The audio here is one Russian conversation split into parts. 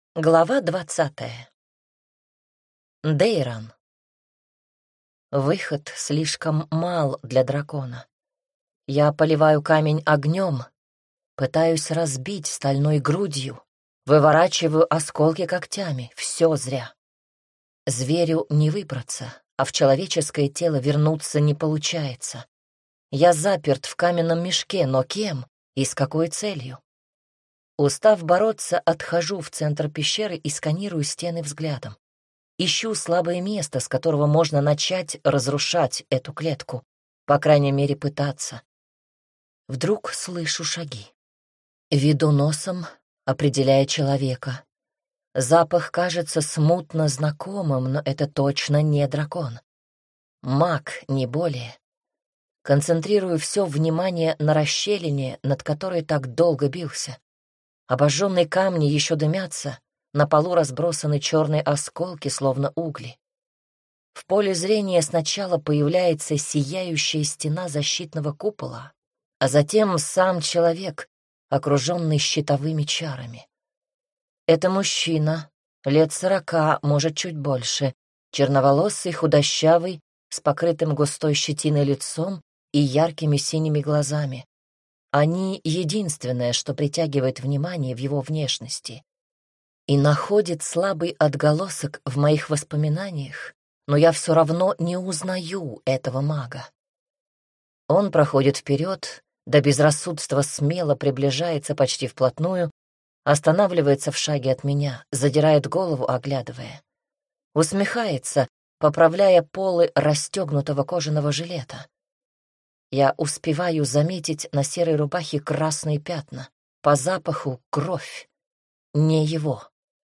Глава 20. Дейран. Выход слишком мал для дракона. Я поливаю камень огнем, пытаюсь разбить стальной грудью, выворачиваю осколки когтями. Все зря. Зверю не выбраться, а в человеческое тело вернуться не получается. Я заперт в каменном мешке, но кем и с какой целью? Устав бороться, отхожу в центр пещеры и сканирую стены взглядом. Ищу слабое место, с которого можно начать разрушать эту клетку, по крайней мере, пытаться. Вдруг слышу шаги. Веду носом, определяя человека. Запах кажется смутно знакомым, но это точно не дракон. Маг, не более. Концентрирую все внимание на расщелине, над которой так долго бился. Обожженные камни еще дымятся, на полу разбросаны черные осколки, словно угли. В поле зрения сначала появляется сияющая стена защитного купола, а затем сам человек, окруженный щитовыми чарами. Это мужчина, лет 40, может, чуть больше, черноволосый, худощавый, с покрытым густой щетиной лицом и яркими синими глазами. Они — единственное, что притягивает внимание в его внешности. И находит слабый отголосок в моих воспоминаниях, но я все равно не узнаю этого мага. Он проходит вперед, до безрассудства смело приближается почти вплотную, останавливается в шаге от меня, задирает голову, оглядывая. Усмехается, поправляя полы расстегнутого кожаного жилета. Я успеваю заметить на серой рубахе красные пятна. По запаху — кровь. Не его.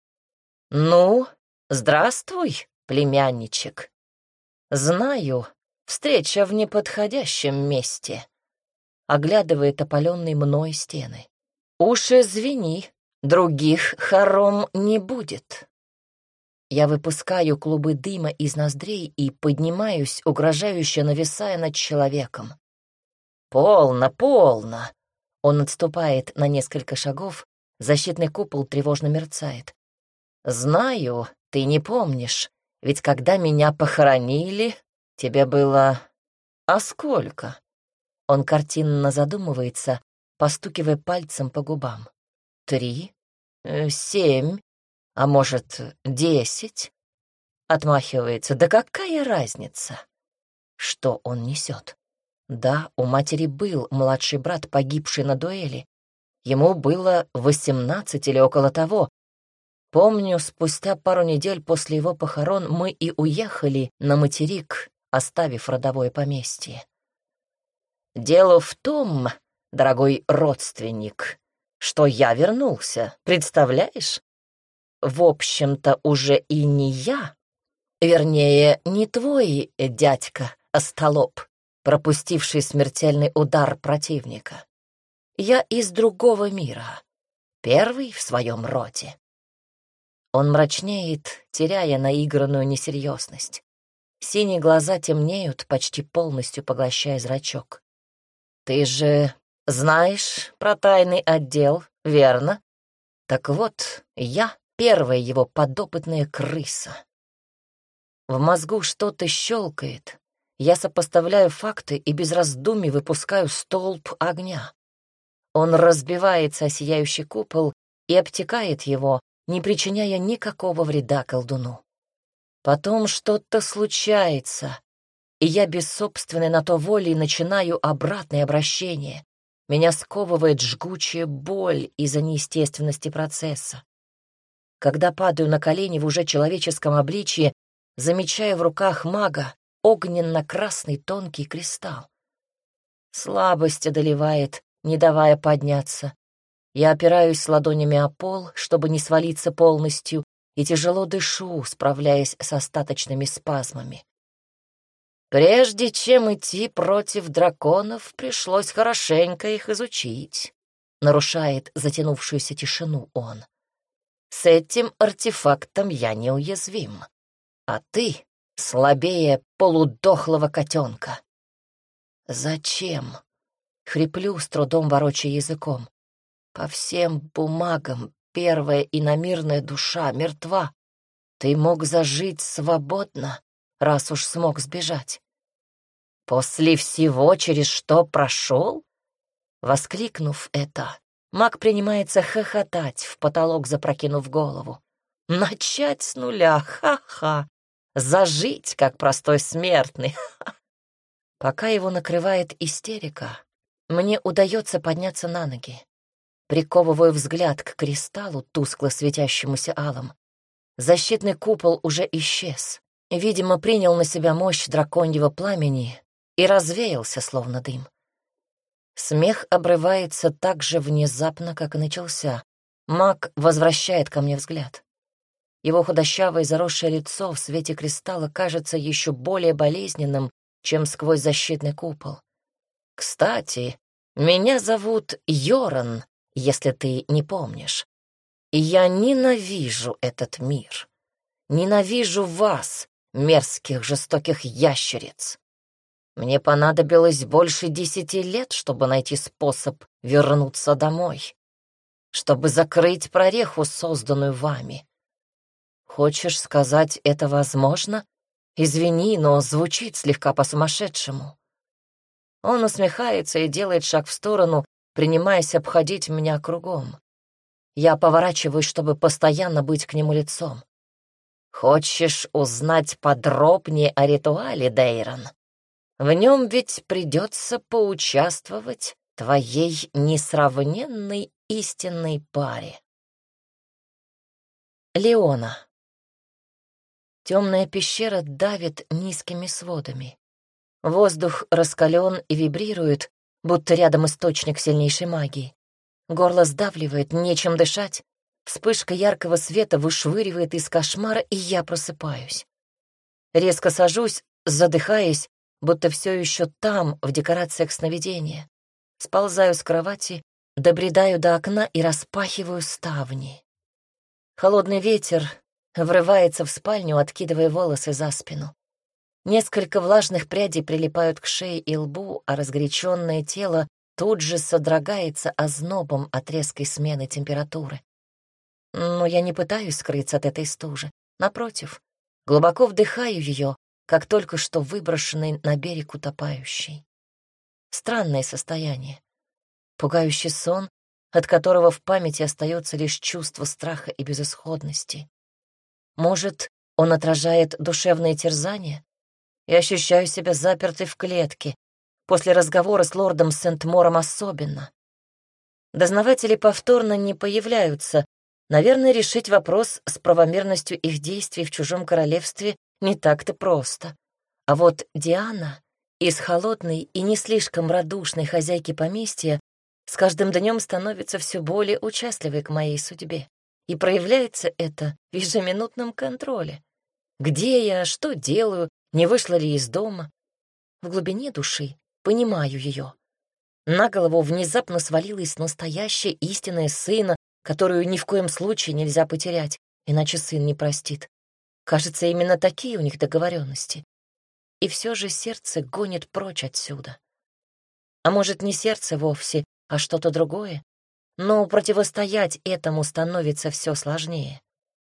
«Ну, здравствуй, племянничек. Знаю, встреча в неподходящем месте», — оглядывает опаленные мной стены. «Уж извини, других хором не будет». Я выпускаю клубы дыма из ноздрей и поднимаюсь, угрожающе нависая над человеком. «Полно, полно!» Он отступает на несколько шагов, защитный купол тревожно мерцает. «Знаю, ты не помнишь, ведь когда меня похоронили, тебе было... А сколько?» Он картинно задумывается, постукивая пальцем по губам. 3, 7, а может, 10? Отмахивается. «Да какая разница?» Что он несет? Да, у матери был младший брат, погибший на дуэли. Ему было 18 или около того. Помню, спустя пару недель после его похорон мы и уехали на материк, оставив родовое поместье. Дело в том, дорогой родственник, что я вернулся, представляешь? В общем-то, уже и не я, вернее, не твой дядька остолоп, пропустивший смертельный удар противника. Я из другого мира, первый в своем роде. Он мрачнеет, теряя наигранную несерьезность. Синие глаза темнеют, почти полностью поглощая зрачок. Ты же знаешь про тайный отдел, верно? Так вот, я первая его подопытная крыса. В мозгу что-то щелкает. Я сопоставляю факты и без раздумий выпускаю столб огня. Он разбивается о сияющий купол и обтекает его, не причиняя никакого вреда колдуну. Потом что-то случается, и я без собственной на то воли начинаю обратное обращение. Меня сковывает жгучая боль из-за неестественности процесса. Когда падаю на колени в уже человеческом обличье, замечаю в руках мага огненно-красный тонкий кристалл. Слабость одолевает, не давая подняться. Я опираюсь ладонями о пол, чтобы не свалиться полностью, и тяжело дышу, справляясь с остаточными спазмами. Прежде чем идти против драконов, пришлось хорошенько их изучить. Нарушает затянувшуюся тишину он. С этим артефактом я неуязвим, а ты слабее полудохлого котенка. Зачем? Хриплю, с трудом ворочая языком. По всем бумагам первая иномирная душа мертва. Ты мог зажить свободно, раз уж смог сбежать. После всего, через что прошел? Воскликнув это, маг принимается хохотать, в потолок запрокинув голову. Начать с нуля, ха-ха. Зажить, как простой смертный. Пока его накрывает истерика, мне удается подняться на ноги. Приковываю взгляд к кристаллу, тускло светящемуся алым. Защитный купол уже исчез. Видимо, принял на себя мощь драконьего пламени и развеялся, словно дым. Смех обрывается так же внезапно, как и начался. Маг возвращает ко мне взгляд. Его худощавое заросшее лицо в свете кристалла кажется еще более болезненным, чем сквозь защитный купол. «Кстати, меня зовут Йоран, если ты не помнишь. И я ненавижу этот мир. Ненавижу вас, мерзких жестоких ящериц. Мне понадобилось больше 10 лет, чтобы найти способ вернуться домой, чтобы закрыть прореху, созданную вами. Хочешь сказать, это возможно? Извини, но звучит слегка по-сумасшедшему». Он усмехается и делает шаг в сторону, принимаясь обходить меня кругом. Я поворачиваюсь, чтобы постоянно быть к нему лицом. «Хочешь узнать подробнее о ритуале, Дейрон? В нем ведь придется поучаствовать твоей несравненной истинной паре». Леона. Темная пещера давит низкими сводами. Воздух раскален и вибрирует, будто рядом источник сильнейшей магии. Горло сдавливает, нечем дышать. Вспышка яркого света вышвыривает из кошмара, и я просыпаюсь. Резко сажусь, задыхаясь, будто все еще там, в декорациях сновидения. Сползаю с кровати, добредаю до окна и распахиваю ставни. Холодный ветер врывается в спальню, откидывая волосы за спину. Несколько влажных прядей прилипают к шее и лбу, а разгоряченное тело тут же содрогается ознобом от резкой смены температуры. Но я не пытаюсь скрыться от этой стужи. Напротив, глубоко вдыхаю ее, как только что выброшенный на берег утопающий. Странное состояние. Пугающий сон, от которого в памяти остается лишь чувство страха и безысходности. Может, он отражает душевные терзания? Я ощущаю себя запертой в клетке, после разговора с лордом Сент-Мором особенно. Дознаватели повторно не появляются. Наверное, решить вопрос с правомерностью их действий в чужом королевстве не так-то просто. А вот Диана, из холодной и не слишком радушной хозяйки поместья, с каждым днем становится все более участливой к моей судьбе. И проявляется это в ежеминутном контроле. Где я, что делаю, не вышла ли из дома? В глубине души понимаю ее. На голову внезапно свалилась настоящая истинная сына, которую ни в коем случае нельзя потерять, иначе сын не простит. Кажется, именно такие у них договоренности. И все же сердце гонит прочь отсюда. А может, не сердце вовсе, а что-то другое? Но противостоять этому становится все сложнее.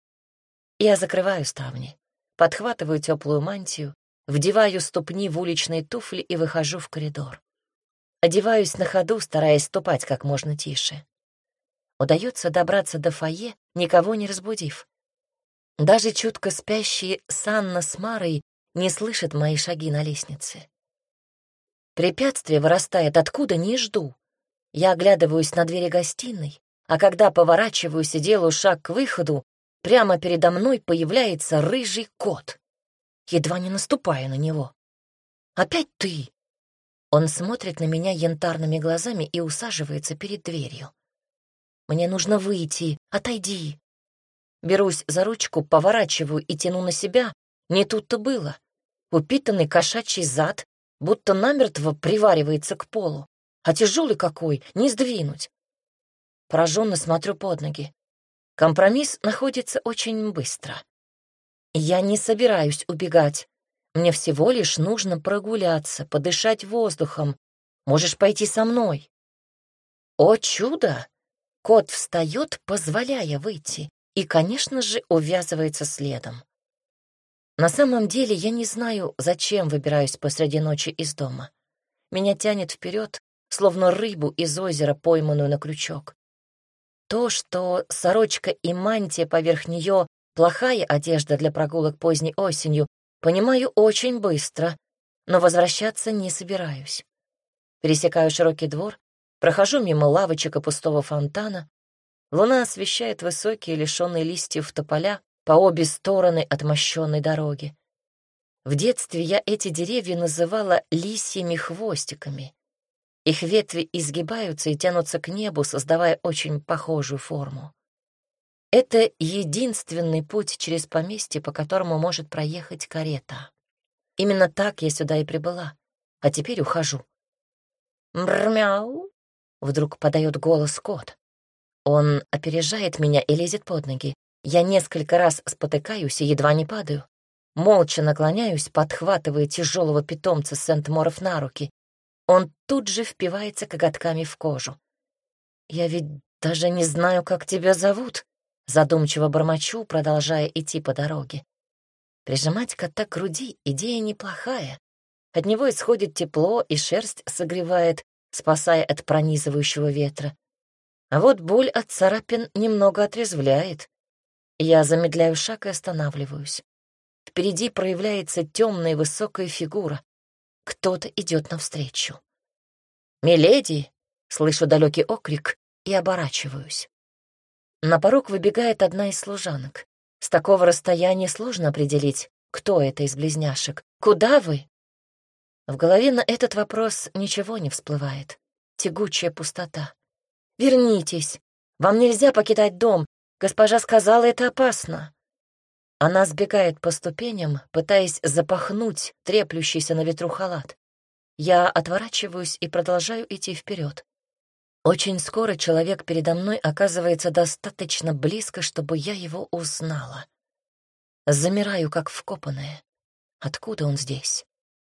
Я закрываю ставни, подхватываю теплую мантию, вдеваю ступни в уличные туфли и выхожу в коридор. Одеваюсь на ходу, стараясь ступать как можно тише. Удается добраться до фойе, никого не разбудив. Даже чутко спящие Санна с Марой не слышат мои шаги на лестнице. Препятствие вырастает откуда не жду. Я оглядываюсь на двери гостиной, а когда поворачиваюсь и делаю шаг к выходу, прямо передо мной появляется рыжий кот. Едва не наступая на него. «Опять ты?» Он смотрит на меня янтарными глазами и усаживается перед дверью. «Мне нужно выйти, отойди». Берусь за ручку, поворачиваю и тяну на себя. Не тут-то было. Упитанный кошачий зад будто намертво приваривается к полу. А тяжелый какой, не сдвинуть. Пораженно смотрю под ноги. Компромисс находится очень быстро. Я не собираюсь убегать. Мне всего лишь нужно прогуляться, подышать воздухом. Можешь пойти со мной. О чудо! Кот встает, позволяя выйти, и, конечно же, увязывается следом. На самом деле я не знаю, зачем выбираюсь посреди ночи из дома. Меня тянет вперед, словно рыбу из озера, пойманную на крючок. То, что сорочка и мантия поверх нее — плохая одежда для прогулок поздней осенью, понимаю очень быстро, но возвращаться не собираюсь. Пересекаю широкий двор, прохожу мимо лавочек и пустого фонтана. Луна освещает высокие, лишенные листьев тополя по обе стороны от мощенной дороги. В детстве я эти деревья называла лисьими хвостиками. Их ветви изгибаются и тянутся к небу, создавая очень похожую форму. Это единственный путь через поместье, по которому может проехать карета. Именно так я сюда и прибыла, а теперь ухожу. «Мрмяу!» — вдруг подает голос кот. Он опережает меня и лезет под ноги. Я несколько раз спотыкаюсь и едва не падаю. Молча наклоняюсь, подхватывая тяжелого питомца Сент-Моров на руки. Он тут же впивается коготками в кожу. «Я ведь даже не знаю, как тебя зовут», — задумчиво бормочу, продолжая идти по дороге. Прижимать кота к груди — идея неплохая. От него исходит тепло, и шерсть согревает, спасая от пронизывающего ветра. А вот боль от царапин немного отрезвляет. Я замедляю шаг и останавливаюсь. Впереди проявляется темная высокая фигура. Кто-то идет навстречу. «Миледи!» — слышу далекий окрик и оборачиваюсь. На порог выбегает одна из служанок. С такого расстояния сложно определить, кто это из близняшек. «Куда вы?» В голове на этот вопрос ничего не всплывает. Тягучая пустота. «Вернитесь! Вам нельзя покидать дом. Госпожа сказала, это опасно». Она сбегает по ступеням, пытаясь запахнуть треплющийся на ветру халат. Я отворачиваюсь и продолжаю идти вперед. Очень скоро человек передо мной оказывается достаточно близко, чтобы я его узнала. Замираю, как вкопанная. Откуда он здесь?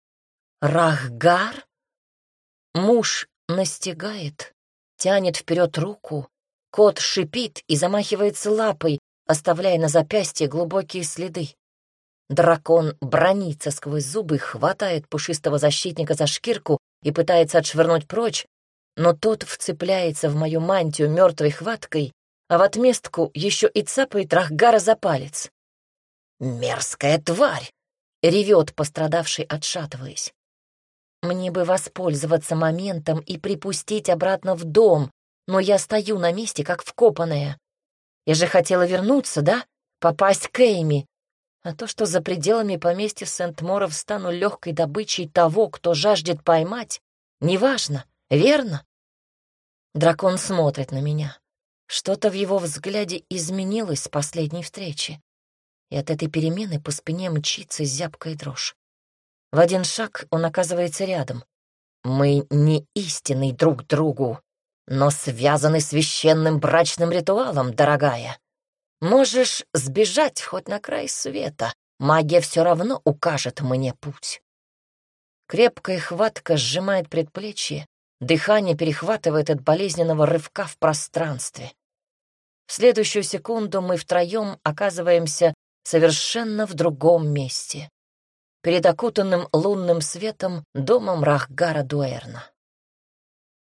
Рахгар? Муж настигает, тянет вперед руку. Кот шипит и замахивается лапой, оставляя на запястье глубокие следы. Дракон бранится сквозь зубы, хватает пушистого защитника за шкирку и пытается отшвырнуть прочь, но тот вцепляется в мою мантию мертвой хваткой, а в отместку еще и цапает Рахгара за палец. «Мерзкая тварь!» — ревет пострадавший, отшатываясь. Мне бы воспользоваться моментом и припустить обратно в дом, но я стою на месте, как вкопанная. Я же хотела вернуться, да? Попасть к Эйми. А то, что за пределами поместья Сент-Моров стану легкой добычей того, кто жаждет поймать, неважно, верно? Дракон смотрит на меня. Что-то в его взгляде изменилось с последней встречи, и от этой перемены по спине мчится зябкая дрожь. В один шаг он оказывается рядом. Мы не истинны друг другу, но связаны священным брачным ритуалом, дорогая. Можешь сбежать хоть на край света, магия все равно укажет мне путь. Крепкая хватка сжимает предплечье, дыхание перехватывает от болезненного рывка в пространстве. В следующую секунду мы втроем оказываемся совершенно в другом месте, перед окутанным лунным светом домом Рахгара Дуэрна.